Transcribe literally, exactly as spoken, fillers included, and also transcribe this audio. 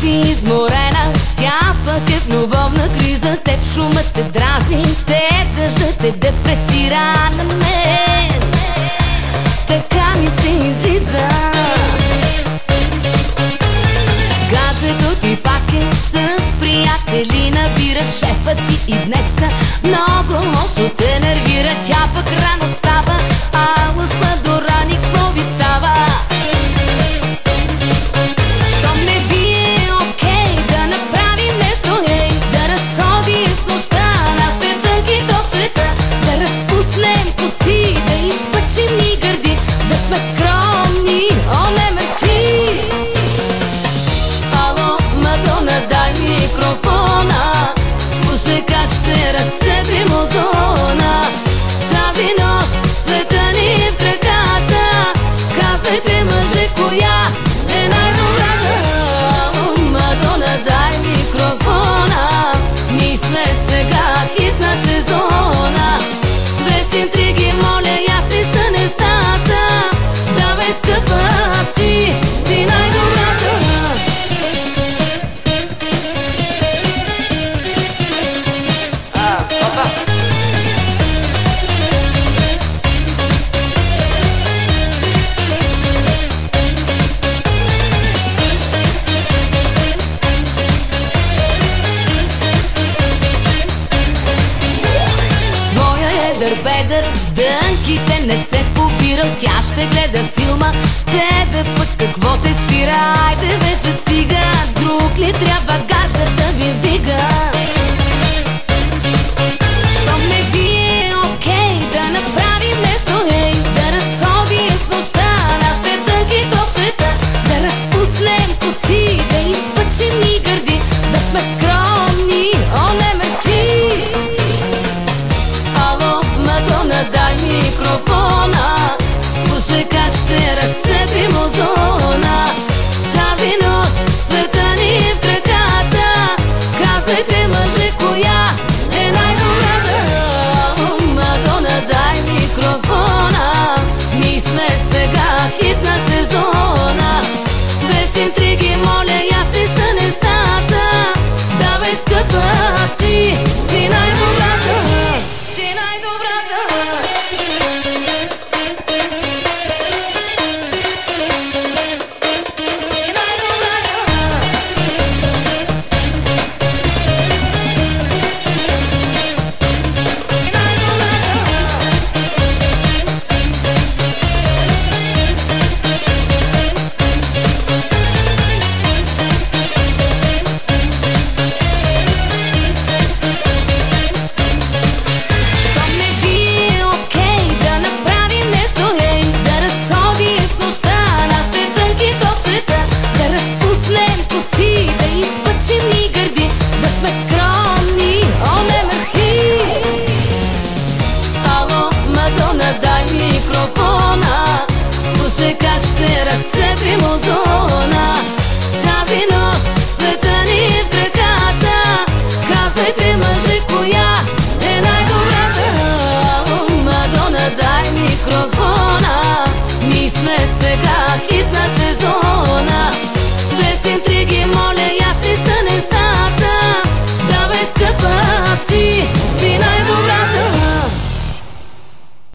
си изморена, тя пък е в любовна криза. Теб шумът те дразни, теб дъждът те депресира на мен. Така ми се излиза. Гаджето ти пак е с приятели, набира шефа ти и днеска много лошо те нервира. Тя пък рано става, а лъсна до рани, какво ви става? Щом не ви е окей да направим нещо, ей, да разходи в нощта нашите тънки топчета, да разпуснем коси, да изпъчим ни гърди, да сме скромни, о не мерси. Ало, Мадона, дай микрофона, слушай как ще разцепим озона. Тази нощ света ни е в краката, казвайте мъже, коя е най-добрата. Ало, Мадона, дай микрофона, ние сме сега хит на сезона. Без интриги, моля, ясни са нещата, давай скъпа, ти си най-добрата. Бедър, дънките не се побирал, тя ще гледа филма, тебе пък какво те спира? Айде вече стига, друг ли трябва гардата ви вдига? Щом не ви е окей да направим нещо, ей, да разходим в нощта нашите тънки топчета, да разпуснем коси, да изпъчим ни гърди, да сме скромни, о не мерси. Ало, Мадона, дай микрофона, слушай как ще разцепим озона. Тази нощ света ни е в краката, казвайте мъже, коя е най-добрата. Ало, Мадона, дай микрофона, ние сме сега хит на сезона. Без интриги, моля, ясни са нещата, давай скъпа, ти си най-добрата. Си най-добрата. Дай микрофона, слушай как ще разцепим озона. Тази нощ света ни е в краката, казвайте мъже,